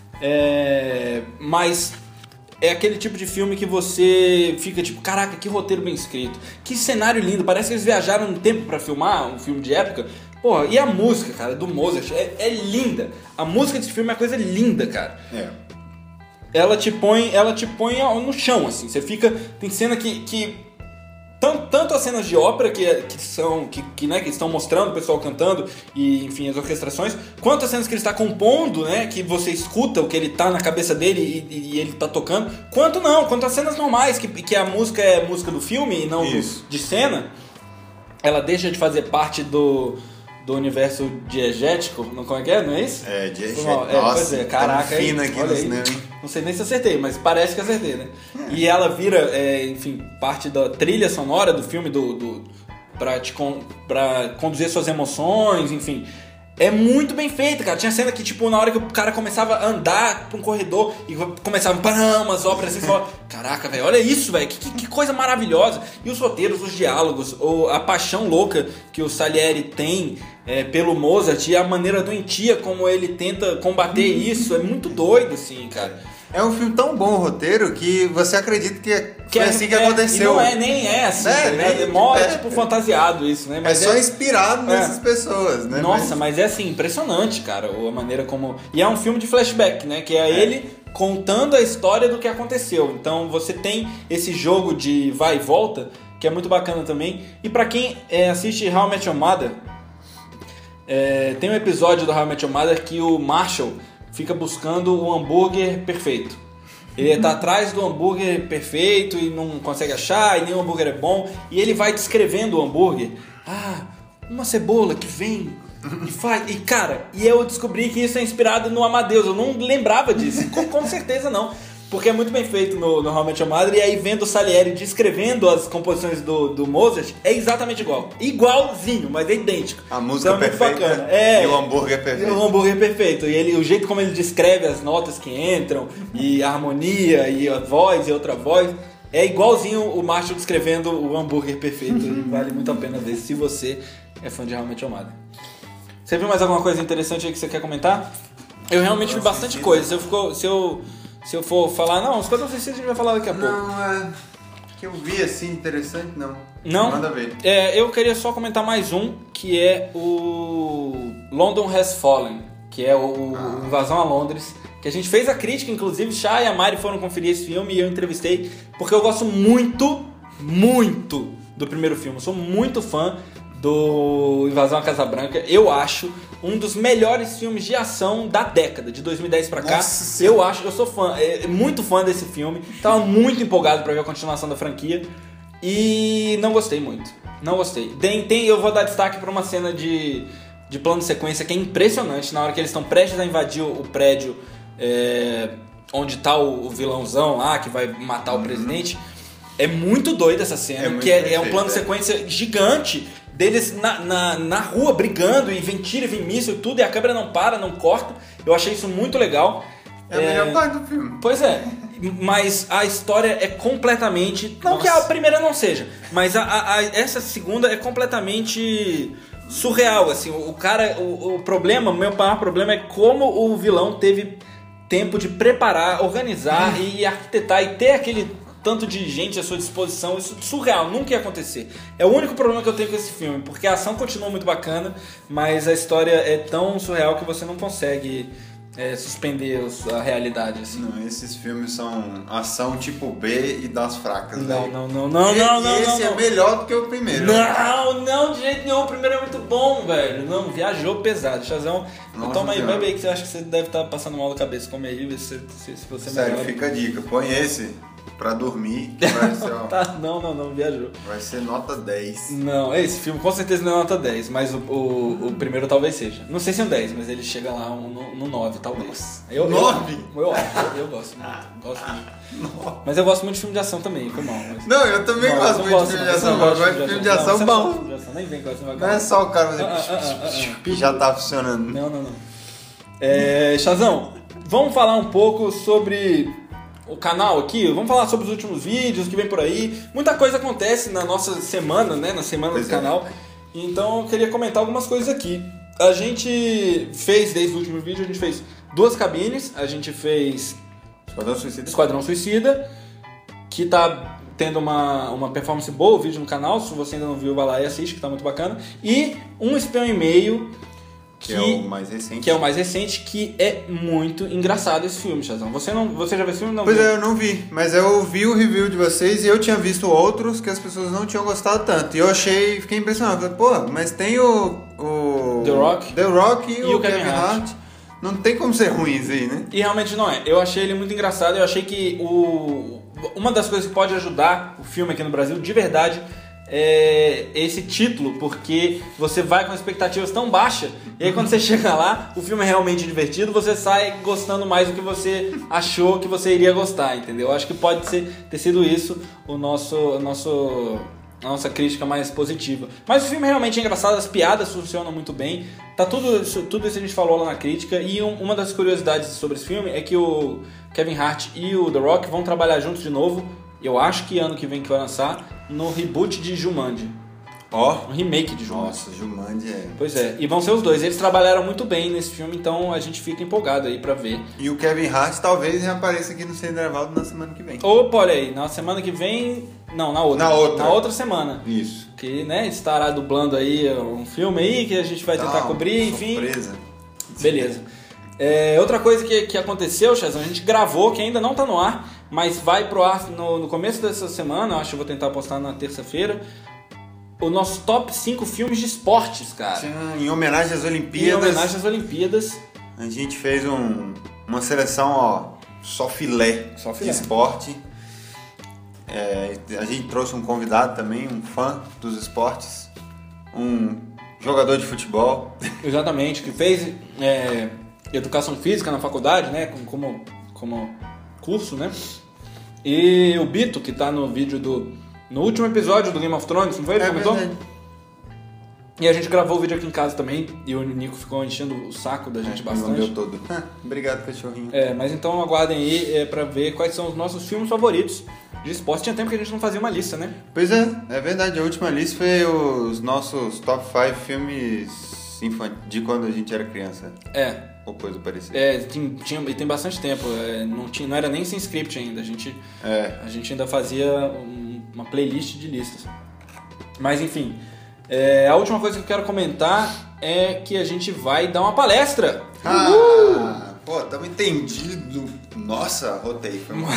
Speaker 1: É, mas é aquele tipo de filme que você fica tipo, caraca, que roteiro bem escrito. Que cenário lindo, parece que eles viajaram no tempo pra filmar um filme de época. Porra, e a música, cara, do Mozart é, é linda. A música desse filme é uma coisa linda, cara.
Speaker 2: É.
Speaker 1: Ela te põe, ela te põe no chão, assim. Você fica... Tem cena que... que tanto, tanto as cenas de ópera que, que são... Que, que, né, que estão mostrando o pessoal cantando e, enfim, as orquestrações, quanto as cenas que ele está compondo, né? Que você escuta o que ele tá na cabeça dele e, e ele tá tocando. Quanto não, quanto as cenas normais, que, que a música é música do filme e não do, de cena. Ela deixa de fazer parte do... do universo diegético, não, como é que é? Não é isso?
Speaker 2: É, diegético.
Speaker 1: É,
Speaker 2: Nossa,
Speaker 1: pois é, caraca.
Speaker 2: fina aqui
Speaker 1: olha
Speaker 2: no
Speaker 1: aí.
Speaker 2: cinema, hein?
Speaker 1: Não sei nem se acertei, mas parece que acertei, né? É. E ela vira, é, enfim, parte da trilha sonora do filme, do, do, pra, te con, pra conduzir suas emoções, enfim. É muito bem feita, cara. Tinha cena que, tipo, na hora que o cara começava a andar pra um corredor e começava a umas obras assim, você fala, caraca, velho, olha isso, velho, que, que coisa maravilhosa. E os roteiros, os diálogos, ou a paixão louca que o Salieri tem é, pelo Mozart e a maneira doentia como ele tenta combater isso, é muito doido, assim, cara.
Speaker 2: É um filme tão bom o roteiro que você acredita que,
Speaker 1: Que
Speaker 2: foi
Speaker 1: é,
Speaker 2: assim que
Speaker 1: é,
Speaker 2: aconteceu.
Speaker 1: E não é, nem é assim,
Speaker 2: É,
Speaker 1: tá ligado?
Speaker 2: nem-
Speaker 1: É mó,
Speaker 2: é.
Speaker 1: tipo, fantasiado isso, né?
Speaker 2: É
Speaker 1: Mas
Speaker 2: só inspirado
Speaker 1: É.
Speaker 2: nessas pessoas, né?
Speaker 1: Nossa, mas é assim, impressionante, cara, a maneira como... E é um filme de flashback, né? Que é,
Speaker 2: É.
Speaker 1: ele contando a história do que aconteceu. Então você tem esse jogo de vai e volta, que é muito bacana também. E pra quem é, assiste How I Met Your Mother, é, tem um episódio do How I Met Your Mother que o Marshall fica buscando o hambúrguer perfeito. Ele tá atrás do hambúrguer perfeito e não consegue achar, e nem o hambúrguer é bom. E ele vai descrevendo o hambúrguer. Ah, uma cebola que vem e faz... E cara, e eu descobri que isso é inspirado no Amadeus. Eu não lembrava disso. Com, com certeza não. Porque é muito bem feito no, no How I Met Your Mother. E aí vendo o Salieri descrevendo as composições do, do Mozart, é exatamente igual. Igualzinho, mas é idêntico.
Speaker 2: A música
Speaker 1: Então é muito
Speaker 2: perfeita
Speaker 1: bacana. É,
Speaker 2: e o hambúrguer
Speaker 1: e
Speaker 2: perfeito.
Speaker 1: o hambúrguer perfeito. E ele, o jeito como ele descreve as notas que entram, e a harmonia, e a voz, e outra voz, é igualzinho o Marshall descrevendo o hambúrguer perfeito. E vale muito a pena ver se você é fã de How I Met Your Mother. Você viu mais alguma coisa interessante aí que você quer comentar? Eu realmente vi bastante coisa. Se eu, ficou, se eu, se eu for falar... Não, os quatro suicidas a gente vai falar daqui a pouco.
Speaker 2: Não, é... Que eu vi assim, interessante, não.
Speaker 1: Não?
Speaker 2: Manda ver.
Speaker 1: É, eu queria só comentar mais um, que é o London Has Fallen, que é o,
Speaker 2: Ah.
Speaker 1: o Invasão a Londres, que a gente fez a crítica, inclusive, Chá e a Mari foram conferir esse filme e eu entrevistei, porque eu gosto muito, muito do primeiro filme. Eu sou muito fã do Invasão à Casa Branca. Eu acho um dos melhores filmes de ação da década, de dois mil e dez pra cá.
Speaker 2: Nossa
Speaker 1: Eu acho, eu sou fã, é, muito fã desse filme. Tava muito empolgado pra ver a continuação da franquia. E não gostei muito. Não gostei. Tem, tem, eu vou dar destaque pra uma cena de, de plano de sequência que é impressionante. Na hora que eles estão prestes a invadir o, o prédio é, onde tá o, o vilãozão lá, que vai matar o presidente. É muito doida essa cena,
Speaker 2: É muito
Speaker 1: que é, é um
Speaker 2: perfeito,
Speaker 1: plano de
Speaker 2: é.
Speaker 1: sequência gigante deles na, na, na rua brigando e vem tiro e vem míssil e tudo, e a câmera não para, não corta. Eu achei isso muito legal.
Speaker 2: É a melhor parte do filme.
Speaker 1: Pois é, mas a história é completamente... Não que a
Speaker 2: Nossa.
Speaker 1: primeira não seja, mas a, a- a- essa segunda é completamente surreal, assim. O, o cara, o, o problema, o meu maior problema é como o vilão teve tempo de preparar, organizar e arquitetar e ter aquele tanto de gente à sua disposição. Isso é surreal, nunca ia acontecer. É o único problema que eu tenho com esse filme, porque a ação continua muito bacana, mas a história é tão surreal que você não consegue é, suspender os- a realidade, assim.
Speaker 2: Não, esses filmes são ação tipo B e das fracas.
Speaker 1: Não,
Speaker 2: velho.
Speaker 1: não, não, não,
Speaker 2: E-
Speaker 1: não, não,
Speaker 2: e esse
Speaker 1: não,
Speaker 2: é
Speaker 1: não.
Speaker 2: melhor do que o primeiro.
Speaker 1: Não, não, de jeito nenhum. O primeiro é muito bom, velho. Não, viajou pesado. Chazão,
Speaker 2: Nossa
Speaker 1: toma aí,
Speaker 2: Senhora.
Speaker 1: bebe aí que você acha que você deve estar passando mal da cabeça. Come aí, vê se, se, se você
Speaker 2: Sério,
Speaker 1: melhora.
Speaker 2: fica a dica. Põe esse pra dormir, que vai ser, ó,
Speaker 1: Tá, não, não, não, viajou.
Speaker 2: vai ser nota dez.
Speaker 1: Não, esse filme com certeza não é nota dez, mas o, o, o primeiro talvez seja. Não sei se é um dez, mas ele chega lá um, no, no nove, talvez. Eu,
Speaker 2: nove?
Speaker 1: Eu, eu, acho, eu, eu gosto muito. Gosto muito. Mas eu gosto muito de filme de ação também, foi mal. Mas...
Speaker 2: Não, eu também
Speaker 1: Não,
Speaker 2: gosto
Speaker 1: eu
Speaker 2: muito de filme de
Speaker 1: não,
Speaker 2: ação.
Speaker 1: eu não
Speaker 2: Eu gosto de filme de ação
Speaker 1: Não, você não
Speaker 2: bom.
Speaker 1: gosta de filme de ação, nem vem com essa
Speaker 2: Não é
Speaker 1: negócio.
Speaker 2: só o cara fazer...
Speaker 1: Ah, ah, ah, ah,
Speaker 2: e já tá funcionando.
Speaker 1: Não, não, não. É, Chazão, vamos falar um pouco sobre o canal aqui, vamos falar sobre os últimos vídeos que vem por aí. Muita coisa acontece na nossa semana, né? Na semana
Speaker 2: Pois
Speaker 1: do
Speaker 2: é.
Speaker 1: canal. Então eu queria comentar algumas coisas aqui. A gente fez, desde o último vídeo, a gente fez duas cabines. A gente fez
Speaker 2: Esquadrão Suicida.
Speaker 1: Esquadrão Suicida, que tá tendo uma, uma performance boa, o vídeo no canal. Se você ainda não viu, vai lá e assiste, que tá muito bacana. E Um Espião e Meio,
Speaker 2: Que, que é o mais recente.
Speaker 1: que é o mais recente, que é muito engraçado esse filme, Chazão. Você, não, você já viu esse filme? Não
Speaker 2: Pois
Speaker 1: viu?
Speaker 2: é, eu não vi, mas eu vi o review de vocês e eu tinha visto outros que as pessoas não tinham gostado tanto. E eu achei, fiquei impressionado. Falei, pô, mas tem o, o...
Speaker 1: The Rock.
Speaker 2: The Rock e,
Speaker 1: E
Speaker 2: o,
Speaker 1: o Kevin
Speaker 2: Kevin
Speaker 1: Hart.
Speaker 2: Hart. Não tem como ser ruim isso aí, né?
Speaker 1: E realmente não é. Eu achei ele muito engraçado. Eu achei que o... uma das coisas que pode ajudar o filme aqui no Brasil, de verdade, é esse título, porque você vai com expectativas tão baixas, e aí quando você chega lá, o filme é realmente divertido, você sai gostando mais do que você achou que você iria gostar, entendeu? Eu acho que pode ser, ter sido isso o nosso, o nosso, a nossa crítica mais positiva. Mas o filme realmente é engraçado, as piadas funcionam muito bem, tá tudo isso, tudo isso a gente falou lá na crítica, e um, uma das curiosidades sobre esse filme é que o Kevin Hart e o The Rock vão trabalhar juntos de novo, eu acho que ano que vem que vai lançar, no reboot de Jumanji.
Speaker 2: Ó.
Speaker 1: Um remake de Jumanji.
Speaker 2: Nossa, Jumanji é...
Speaker 1: Pois é, e vão ser os dois. Eles trabalharam muito bem nesse filme, então a gente fica empolgado aí pra ver.
Speaker 2: E o Kevin Hart talvez reapareça aqui no Centrovaldo na semana que vem.
Speaker 1: Opa, olha aí, na semana que vem... Não, na outra.
Speaker 2: Na outra.
Speaker 1: Na outra semana.
Speaker 2: Isso.
Speaker 1: Que, né, estará dublando aí um filme aí que a gente vai tentar
Speaker 2: Tá,
Speaker 1: cobrir, enfim.
Speaker 2: Surpresa.
Speaker 1: Beleza. É, outra coisa que, que aconteceu, Chazão, a gente gravou, que ainda não tá no ar, mas vai pro ar no, no começo dessa semana, eu acho que eu vou tentar postar na terça-feira, o nosso top cinco filmes de esportes, cara.
Speaker 2: Em homenagem às Olimpíadas.
Speaker 1: Em homenagem às Olimpíadas.
Speaker 2: A gente fez um, uma seleção, ó, só filé,
Speaker 1: Só filé.
Speaker 2: de esporte. É, a gente trouxe um convidado também, um fã dos esportes, um jogador de futebol.
Speaker 1: Exatamente, que fez é, educação física na faculdade, né, como, como, como curso, né? E o Bito, que tá no vídeo do... No último episódio do Game of Thrones, não foi? Ele
Speaker 2: É
Speaker 1: comentou?
Speaker 2: verdade.
Speaker 1: E a gente gravou o vídeo aqui em casa também, e o Nico ficou enchendo o saco da gente
Speaker 2: Me
Speaker 1: bastante.
Speaker 2: lambeu todo. Obrigado, cachorrinho.
Speaker 1: É, mas então aguardem aí é, pra ver quais são os nossos filmes favoritos de esporte. Tinha tempo que a gente não fazia uma lista, né?
Speaker 2: Pois é, é verdade. A última lista foi os nossos top cinco filmes infantis de quando a gente era criança.
Speaker 1: É.
Speaker 2: Ou coisa parecida.
Speaker 1: É, tem, tinha, e tem bastante tempo. É, não, tinha, não era nem sem script ainda. A gente,
Speaker 2: É.
Speaker 1: a gente ainda fazia um- uma playlist de listas. Mas enfim, é, a última coisa que eu quero comentar é que a gente vai dar uma palestra.
Speaker 2: Ah, pô, tamo entendido. Nossa, rotei. Foi mal.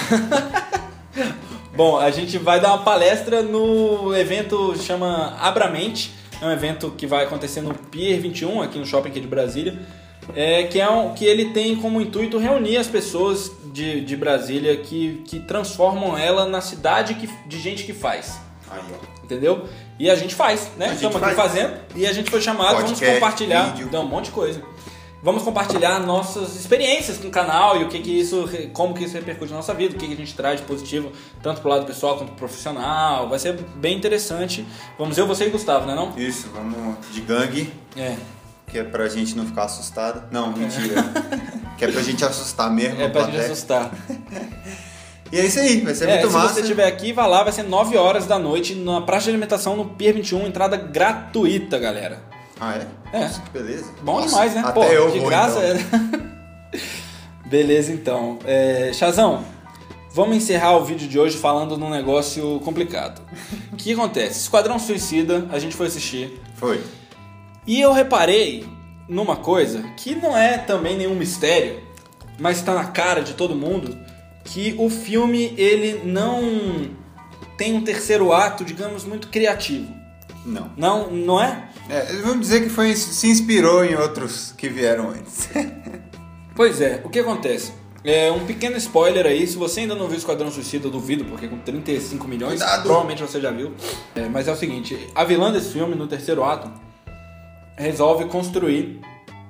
Speaker 1: Bom, a gente vai dar uma palestra no evento que chama Abramente. É um evento que vai acontecer no Pier vinte e um, aqui no shopping aqui de Brasília. É, que, é um, que ele tem como intuito reunir as pessoas de, de Brasília que, que transformam ela na cidade que, de gente que faz.
Speaker 2: Aí, ó.
Speaker 1: Entendeu? E a gente faz, né?
Speaker 2: A gente
Speaker 1: Estamos aqui
Speaker 2: faz.
Speaker 1: fazendo e a gente foi chamado,
Speaker 2: Podcast,
Speaker 1: vamos compartilhar,
Speaker 2: vídeo.
Speaker 1: dá um monte de coisa. Vamos compartilhar nossas experiências com o canal e o que que isso, como que isso repercute na nossa vida, o que que a gente traz de positivo, tanto pro lado pessoal quanto pro profissional. Vai ser bem interessante. Vamos eu, você e Gustavo, né não?
Speaker 2: Isso, vamos de gangue,
Speaker 1: É.
Speaker 2: que é pra gente não ficar assustado. Não, mentira. Que é pra gente assustar mesmo.
Speaker 1: É
Speaker 2: a
Speaker 1: pra gente
Speaker 2: plateia.
Speaker 1: assustar.
Speaker 2: E é isso aí, vai ser
Speaker 1: É,
Speaker 2: muito
Speaker 1: se
Speaker 2: massa.
Speaker 1: você estiver aqui, vá lá, vai ser nove horas da noite na praça de alimentação no Pier vinte e um, entrada gratuita, galera.
Speaker 2: Ah, é?
Speaker 1: É.
Speaker 2: Nossa, que beleza.
Speaker 1: Bom
Speaker 2: Nossa,
Speaker 1: demais, né?
Speaker 2: Até
Speaker 1: Pô,
Speaker 2: eu
Speaker 1: de
Speaker 2: vou,
Speaker 1: graça.
Speaker 2: então.
Speaker 1: É... Beleza, então. É... Chazão, vamos encerrar o vídeo de hoje falando num negócio complicado. O que acontece? Esquadrão Suicida, a gente foi assistir.
Speaker 2: Foi.
Speaker 1: E eu reparei numa coisa que não é também nenhum mistério, mas tá na cara de todo mundo, que o filme, ele não tem um terceiro ato, digamos, muito criativo.
Speaker 2: Não.
Speaker 1: Não, não é?
Speaker 2: É, vamos dizer que foi, se inspirou em outros que vieram antes.
Speaker 1: Pois é, o que acontece? É um pequeno spoiler aí, se você ainda não viu Esquadrão Suicida, eu duvido, porque com trinta e cinco milhões,
Speaker 2: Cuidado!
Speaker 1: provavelmente você já viu. É, mas é o seguinte, a vilã desse filme, no terceiro ato, resolve construir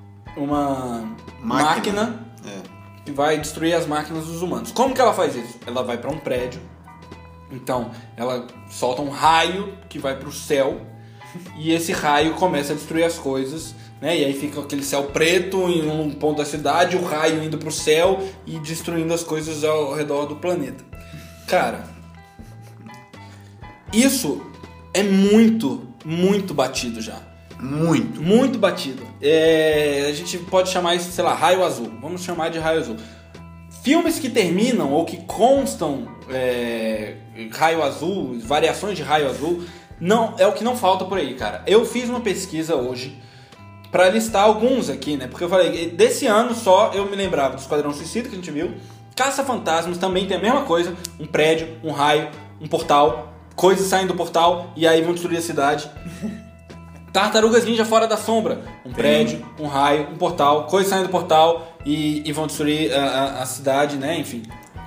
Speaker 1: uma máquina,
Speaker 2: Máquina. É.
Speaker 1: que vai destruir as máquinas dos humanos. Como que ela faz isso? Ela vai para um prédio, então ela solta um raio que vai para o céu, e esse raio começa a destruir as coisas né? E aí fica aquele céu preto em um ponto da cidade, o raio indo pro céu e destruindo as coisas ao redor do planeta. Cara, isso é muito, muito batido já.
Speaker 2: Muito.
Speaker 1: Muito batido. É, a gente pode chamar isso, sei lá, raio azul. Vamos chamar de raio azul. Filmes que terminam ou que constam é, raio azul, variações de raio azul, não, é o que não falta por aí, cara. Eu fiz uma pesquisa hoje pra listar alguns aqui, né? Porque eu falei, desse ano só eu me lembrava do Esquadrão Suicida que a gente viu. Caça-Fantasmas também tem a mesma coisa. Um prédio, um raio, um portal, coisas saem do portal e aí vão destruir a cidade. Tartarugas Ninja Fora da Sombra. Um prédio, um raio, um portal, coisas saem do portal e, e vão destruir a, a, a cidade, né? Enfim.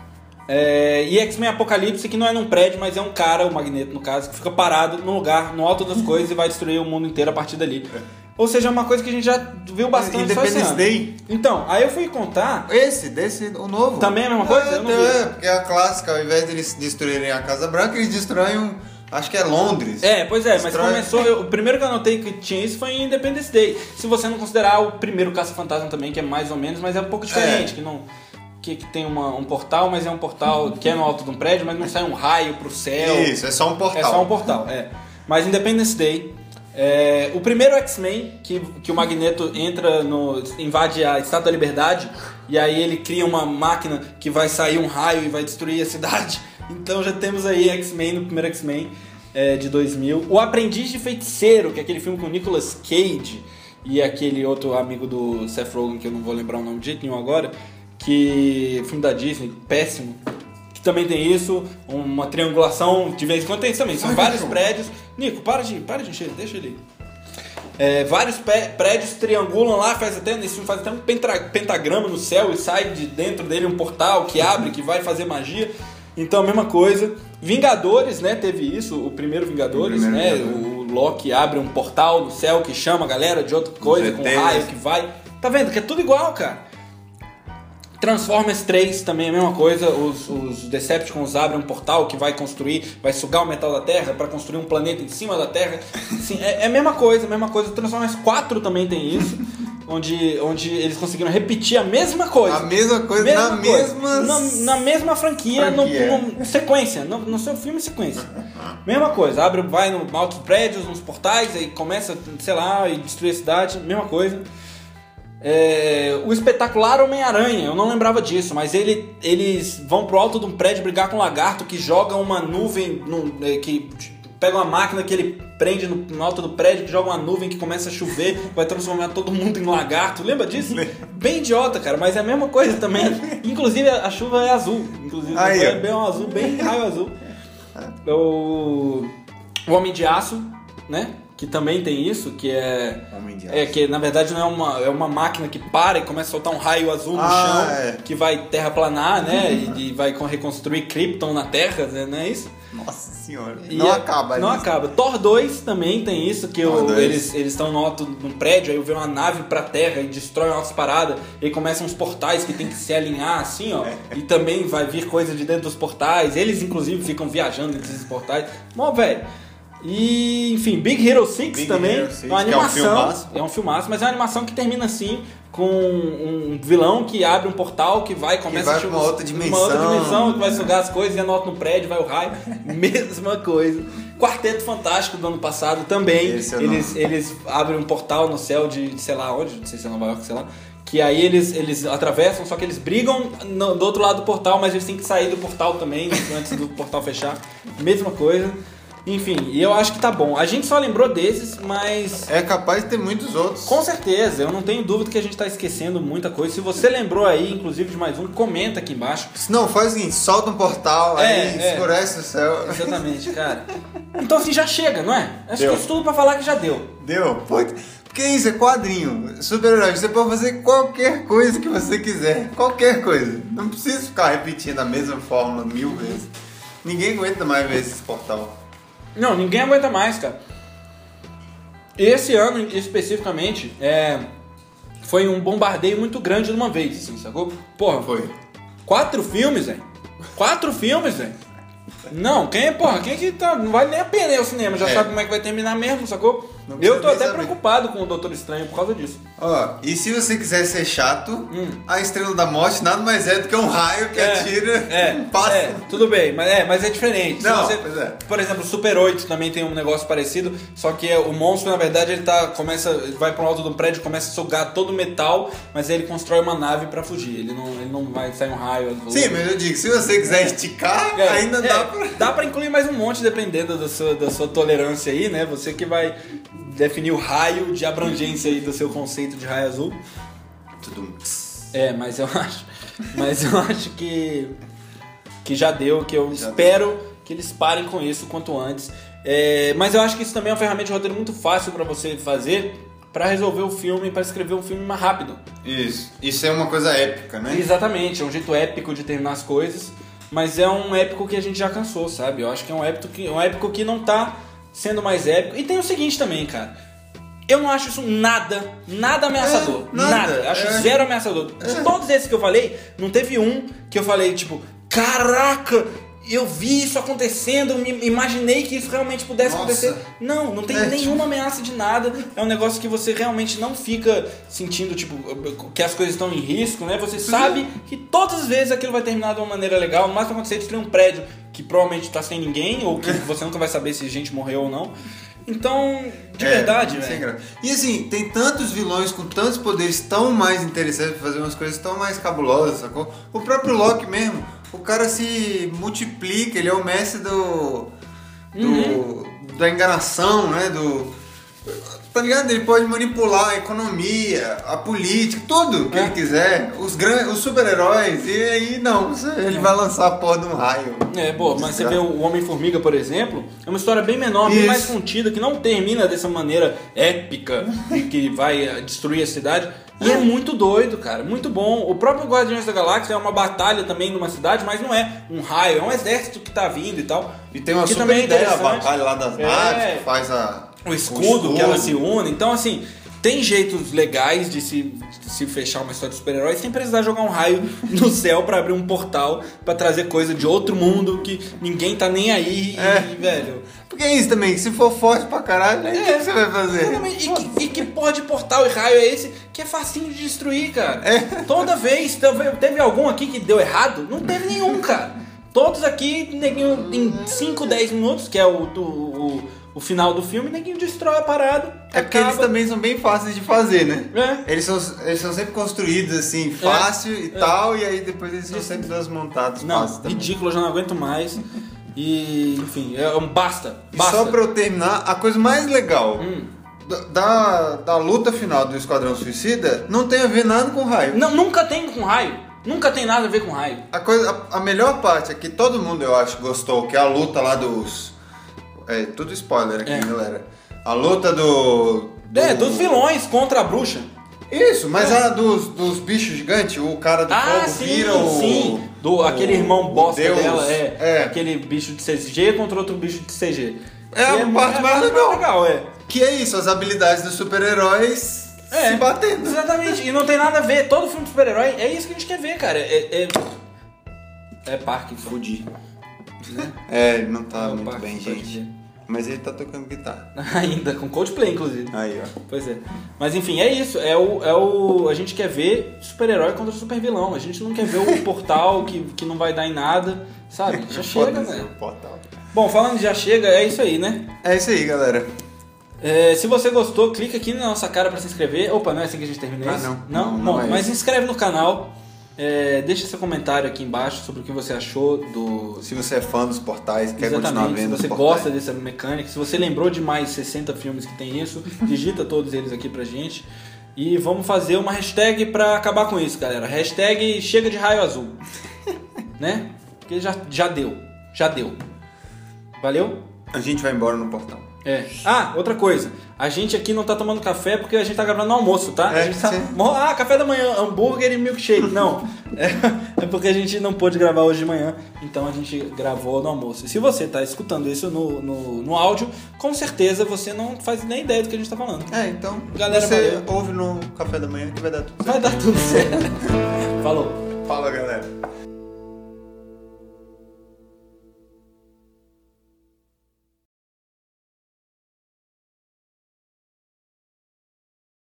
Speaker 1: É, e X-Men Apocalipse, que não é num prédio, mas é um cara, o Magneto no caso, que fica parado num lugar, no alto das coisas e vai destruir o mundo inteiro a partir dali. Ou seja, é uma coisa que a gente já viu bastante só esse
Speaker 2: Independence
Speaker 1: ano.
Speaker 2: Day.
Speaker 1: Então, aí eu fui contar...
Speaker 2: Esse, desse, o novo.
Speaker 1: Também é a mesma coisa?
Speaker 2: É,
Speaker 1: Eu não vi.
Speaker 2: é, porque a clássica, ao invés de eles destruírem a Casa Branca, eles destroem, um, acho que é Londres.
Speaker 1: É, pois é, mas
Speaker 2: Destrói.
Speaker 1: começou... eu- o primeiro que eu anotei que tinha isso foi em Independence Day. Se você não considerar o primeiro Caça-Fantasma também, que é mais ou menos, mas é um pouco diferente,
Speaker 2: É.
Speaker 1: que não... Que, que tem uma, um portal, mas é um portal que é no alto de um prédio, mas não sai um raio pro céu.
Speaker 2: Isso, é só um portal.
Speaker 1: É só um portal, é. Mas Independence Day, é, o primeiro X-Men, que, que o Magneto entra no... invade a Estátua da Liberdade, e aí ele cria uma máquina que vai sair um raio e vai destruir a cidade. Então já temos aí X-Men no primeiro X-Men é, de dois mil. O Aprendiz de Feiticeiro, que é aquele filme com o Nicolas Cage e aquele outro amigo do Seth Rogen, que eu não vou lembrar o nome de jeito nenhum agora, que filme da Disney, péssimo, que também tem isso, uma triangulação, de vez em quando tem isso também, são
Speaker 2: Ai,
Speaker 1: vários
Speaker 2: Nico.
Speaker 1: prédios. Nico, para de, para de encher, deixa ele. É, vários pé- prédios triangulam lá, faz até, nesse filme faz até um pentra- pentagrama no céu e sai de dentro dele um portal que abre, que vai fazer magia. Então a mesma coisa. Vingadores, né, teve isso, o primeiro Vingadores,
Speaker 2: O primeiro
Speaker 1: né,
Speaker 2: Vingadores.
Speaker 1: o Loki abre um portal no céu que chama a galera de outra coisa, com
Speaker 2: E T s.
Speaker 1: raio que vai. Tá vendo? Que é tudo igual, cara. Transformers três também é a mesma coisa, os, os Decepticons abrem um portal que vai construir, vai sugar o metal da Terra para construir um planeta em cima da Terra. Assim, é, é a mesma coisa, a mesma coisa. O Transformers quatro também tem isso, onde, onde eles conseguiram repetir a mesma coisa.
Speaker 2: A mesma coisa,
Speaker 1: Mesma
Speaker 2: na
Speaker 1: coisa.
Speaker 2: mesma...
Speaker 1: Na, na mesma franquia, no-
Speaker 2: Franquia.
Speaker 1: No, sequência, no, no seu filme sequência. Mesma coisa, abre, vai no altos prédios, nos portais, aí começa, sei lá, e destruir a cidade, mesma coisa. É, o espetacular Homem-Aranha, eu não lembrava disso, mas ele, eles vão pro alto de um prédio brigar com um lagarto que joga uma nuvem, no, é, que pega uma máquina que ele prende no, no alto do prédio, que joga uma nuvem que começa a chover, vai transformar todo mundo em lagarto. Lembra disso? Bem idiota, cara, mas é a mesma coisa também. Inclusive a chuva é azul, inclusive
Speaker 2: Aí,
Speaker 1: é
Speaker 2: ó.
Speaker 1: bem um azul, bem raio azul. O, o Homem de Aço, né? Que também tem isso, que é...
Speaker 2: Homem de
Speaker 1: É,
Speaker 2: Aço.
Speaker 1: que na verdade não é uma, é uma máquina que para e começa a soltar um raio azul no
Speaker 2: Ah,
Speaker 1: chão,
Speaker 2: é.
Speaker 1: que vai terraplanar, né? e, e vai con- reconstruir Krypton na Terra, né? Não é isso?
Speaker 2: Nossa senhora.
Speaker 1: E
Speaker 2: não
Speaker 1: é-
Speaker 2: acaba
Speaker 1: Não
Speaker 2: isso.
Speaker 1: acaba. Thor dois também tem isso, que
Speaker 2: Thor
Speaker 1: o-
Speaker 2: dois.
Speaker 1: eles eles estão no alto de um prédio, aí vem uma nave pra Terra e destrói umas paradas, e aí começam uns portais que tem que se alinhar assim, ó, e também vai vir coisa de dentro dos portais, eles inclusive ficam viajando entre esses portais. Bom, velho... E, enfim, Big Hero seis
Speaker 2: Big
Speaker 1: também,
Speaker 2: Hero seis,
Speaker 1: uma
Speaker 2: que é um
Speaker 1: animação,
Speaker 2: filmaço.
Speaker 1: é um filmaço, mas é uma animação que termina assim, com um vilão que abre um portal que vai, começa
Speaker 2: vai
Speaker 1: a
Speaker 2: pra
Speaker 1: chover-
Speaker 2: uma outra
Speaker 1: uma outra
Speaker 2: dimensão.
Speaker 1: dimensão, que vai sugar as coisas e anota no prédio, vai o raio, mesma coisa. Quarteto Fantástico do ano passado também,
Speaker 2: Esse eu
Speaker 1: eles,
Speaker 2: não-
Speaker 1: eles abrem um portal no céu de, sei lá onde, não sei se é Nova York, sei lá, que aí eles, eles atravessam, só que eles brigam no- do outro lado do portal, mas eles têm que sair do portal também, antes do portal fechar, mesma coisa. Enfim, e eu acho que tá bom. A gente só lembrou desses, mas
Speaker 2: É capaz de ter muitos outros.
Speaker 1: com certeza, eu não tenho dúvida que a gente tá esquecendo muita coisa. Se você lembrou aí, inclusive de mais um, comenta aqui embaixo.
Speaker 2: Se não, faz o seguinte, solta um portal,
Speaker 1: É,
Speaker 2: aí
Speaker 1: é.
Speaker 2: escurece o céu.
Speaker 1: Exatamente, cara. Então assim, já chega, não é? Acho
Speaker 2: Deu.
Speaker 1: que isso tudo pra falar que já deu.
Speaker 2: Deu? Pode... Porque isso é quadrinho, super-herói. Você pode fazer qualquer coisa que você quiser. Qualquer coisa. Não precisa ficar repetindo a mesma fórmula mil vezes. Ninguém aguenta mais ver esse portal.
Speaker 1: Não, ninguém aguenta mais, cara. Esse ano, especificamente, é... foi um bombardeio muito grande de uma vez, assim, sacou? Porra,
Speaker 2: Foi.
Speaker 1: quatro filmes, velho. Quatro filmes, velho. Não, quem é, porra, quem é que tá... Não vale nem a pena ir ao cinema, já
Speaker 2: É.
Speaker 1: sabe como é que vai terminar mesmo, sacou?
Speaker 2: Não
Speaker 1: Eu
Speaker 2: precisa
Speaker 1: tô
Speaker 2: nem
Speaker 1: até
Speaker 2: saber.
Speaker 1: preocupado com o Doutor Estranho por causa disso.
Speaker 2: Ó, e se você quiser ser chato,
Speaker 1: Hum.
Speaker 2: a Estrela da Morte nada mais é do que um raio que
Speaker 1: É,
Speaker 2: atira
Speaker 1: É,
Speaker 2: passa.
Speaker 1: é, tudo bem, mas é, mas é diferente. Se
Speaker 2: Não,
Speaker 1: você-
Speaker 2: pois é.
Speaker 1: Por exemplo, o Super oito também tem um negócio parecido, só que é, o monstro, na verdade, ele tá, começa, ele vai pro alto de um prédio, começa a sugar todo o metal, mas aí ele constrói uma nave pra fugir. Ele não, ele não vai sair um raio.
Speaker 2: Sim, mas eu digo, se você quiser esticar,
Speaker 1: É,
Speaker 2: ainda
Speaker 1: é,
Speaker 2: dá pra...
Speaker 1: Dá pra incluir mais um monte, dependendo da sua, da sua tolerância aí, né? Você que vai definir o raio de abrangência aí do seu conceito de raio azul.
Speaker 2: Tudo.
Speaker 1: É, mas eu acho. Mas eu acho que. Que já deu, que eu
Speaker 2: Já
Speaker 1: espero que eles parem com isso quanto antes. É, mas eu acho que isso também é uma ferramenta de roteiro muito fácil pra você fazer pra resolver o filme, pra escrever um filme mais rápido.
Speaker 2: Isso. Isso é uma coisa épica, né?
Speaker 1: Exatamente, é um jeito épico de terminar as coisas, mas é um épico que a gente já cansou, sabe? Eu acho que é um épico que, um épico que não tá sendo mais épico. E tem o seguinte também, cara. Eu não acho isso nada, nada ameaçador.
Speaker 2: É, nada.
Speaker 1: nada. Eu acho
Speaker 2: É.
Speaker 1: zero ameaçador. De todos esses que eu falei, não teve um que eu falei, tipo, caraca, eu vi isso acontecendo, me imaginei que isso realmente pudesse
Speaker 2: Nossa.
Speaker 1: acontecer. Não, não tem
Speaker 2: É,
Speaker 1: nenhuma ameaça de nada. É um negócio que você realmente não fica sentindo, tipo, que as coisas estão em risco, né? Você sabe que todas as vezes aquilo vai terminar de uma maneira legal. No máximo acontecer destruir um prédio que provavelmente tá sem ninguém, ou que você nunca vai saber se gente morreu ou não. Então, de
Speaker 2: É,
Speaker 1: verdade,
Speaker 2: sem
Speaker 1: velho.
Speaker 2: graça. E assim, tem tantos vilões com tantos poderes tão mais interessantes pra fazer umas coisas tão mais cabulosas, sacou? O próprio Loki mesmo, o cara se multiplica, ele é o mestre do. do
Speaker 1: Uhum.
Speaker 2: da enganação, né? Do. Tá ligado? Ele pode manipular a economia, a política, tudo que
Speaker 1: É.
Speaker 2: ele quiser. Os, gran... os super-heróis, e aí não, ele vai lançar a porra de um raio.
Speaker 1: É, pô, mas você vê o Homem-Formiga, por exemplo, é uma história bem menor, bem
Speaker 2: Isso.
Speaker 1: mais contida, que não termina dessa maneira épica e que vai eh, destruir a cidade. E é muito doido, cara, muito bom. O próprio Guardiões da Galáxia é uma batalha também numa cidade, mas não é um raio, é um exército que tá vindo e tal.
Speaker 2: E tem uma
Speaker 1: Que
Speaker 2: super
Speaker 1: também é
Speaker 2: ideia, a
Speaker 1: interessante.
Speaker 2: batalha lá das
Speaker 1: É.
Speaker 2: naves, que faz a...
Speaker 1: O escudo, que ela se une. Então, assim, tem jeitos legais de se, de se fechar uma história de super-heróis sem precisar jogar um raio no céu pra abrir um portal pra trazer coisa de outro mundo que ninguém tá nem aí.
Speaker 2: É.
Speaker 1: E, velho.
Speaker 2: Porque é isso também, se for forte pra caralho, aí o
Speaker 1: É.
Speaker 2: que você vai fazer?
Speaker 1: Exatamente. E que, e que porra de portal e raio é esse que é facinho de destruir, cara?
Speaker 2: É.
Speaker 1: Toda vez. Teve, teve algum aqui que deu errado? Não teve nenhum, cara. Todos aqui, neguinho, em cinco, dez minutos, que é o, o, o, o final do filme, neguinho destrói a parada.
Speaker 2: É porque eles também são bem fáceis de fazer, né?
Speaker 1: É.
Speaker 2: Eles são, eles são sempre construídos assim, fácil e tal, e aí depois eles são sempre desmontados
Speaker 1: Não,
Speaker 2: fácil também.
Speaker 1: ridículo, eu já não aguento mais. E, enfim, é um basta.
Speaker 2: E
Speaker 1: basta.
Speaker 2: só pra eu terminar, a coisa mais legal
Speaker 1: Hum.
Speaker 2: da, da, da luta final do Esquadrão Suicida não tem a ver nada com raio.
Speaker 1: Não, nunca tem com raio. Nunca tem nada a ver com raio.
Speaker 2: A, coisa, a, a melhor parte é que todo mundo, eu acho, gostou, que é a luta lá dos... É, tudo spoiler aqui,
Speaker 1: É.
Speaker 2: galera. A luta do... do-
Speaker 1: É, dos vilões contra a bruxa.
Speaker 2: Isso, mas a dos, dos bichos gigantes, o cara do
Speaker 1: Ah,
Speaker 2: fogo
Speaker 1: sim,
Speaker 2: vira o...
Speaker 1: sim. Do,
Speaker 2: o-
Speaker 1: aquele irmão
Speaker 2: o
Speaker 1: bosta
Speaker 2: Deus.
Speaker 1: dela, é,
Speaker 2: É.
Speaker 1: aquele bicho de C G contra outro bicho de C G.
Speaker 2: É a
Speaker 1: Que
Speaker 2: parte
Speaker 1: é
Speaker 2: mais
Speaker 1: a
Speaker 2: legal.
Speaker 1: legal, é.
Speaker 2: Que é isso, as habilidades dos super-heróis
Speaker 1: É,
Speaker 2: se batendo.
Speaker 1: Exatamente, e não tem nada a ver. Todo filme de super-herói é isso que a gente quer ver, cara. É, é, é parque, fudi.
Speaker 2: É, ele não tá
Speaker 1: É o
Speaker 2: muito
Speaker 1: parque,
Speaker 2: bem,
Speaker 1: pode
Speaker 2: gente.
Speaker 1: dizer.
Speaker 2: Mas ele tá tocando guitarra.
Speaker 1: Ainda, com Coldplay, inclusive.
Speaker 2: Aí, ó.
Speaker 1: Pois é. Mas enfim, é isso. É o, é o, a gente quer ver super-herói contra super-vilão. A gente não quer ver o portal que, que não vai dar em nada, sabe? Já chega,
Speaker 2: Foda-se,
Speaker 1: né?
Speaker 2: o portal.
Speaker 1: Bom, falando de já chega, é isso aí, né?
Speaker 2: É isso aí, galera.
Speaker 1: É, se você gostou, clica aqui na nossa cara pra se inscrever. Opa, não é assim que a gente termina
Speaker 2: Ah,
Speaker 1: isso?
Speaker 2: não.
Speaker 1: Não?
Speaker 2: Não,
Speaker 1: Bom,
Speaker 2: não é
Speaker 1: mas
Speaker 2: isso.
Speaker 1: se inscreve no canal. É, deixa seu comentário aqui embaixo sobre o que você achou do...
Speaker 2: Se você é fã dos portais, quer continuar
Speaker 1: Exatamente, se
Speaker 2: vendo
Speaker 1: você
Speaker 2: os portais.
Speaker 1: gosta dessa mecânica, se você lembrou de mais sessenta filmes que tem isso, digita todos eles aqui pra gente. E vamos fazer uma hashtag pra acabar com isso, galera. Hashtag chega de raio azul. Né? Porque já, já deu. Já deu. Valeu?
Speaker 2: A gente vai embora no portal.
Speaker 1: É. Ah, outra coisa. A gente aqui não tá tomando café porque a gente tá gravando no almoço, tá?
Speaker 2: É,
Speaker 1: a gente tá...
Speaker 2: sim.
Speaker 1: Ah, café da manhã, hambúrguer e milkshake. Não. É, é porque a gente não pôde gravar hoje de manhã, então a gente gravou no almoço. E se você tá escutando isso no, no, no áudio, com certeza você não faz nem ideia do que a gente tá falando.
Speaker 2: É, então
Speaker 1: Galera,
Speaker 2: você
Speaker 1: valeu.
Speaker 2: ouve no café da manhã que vai dar tudo certo.
Speaker 1: Vai dar tudo certo. Falou.
Speaker 2: Fala, galera.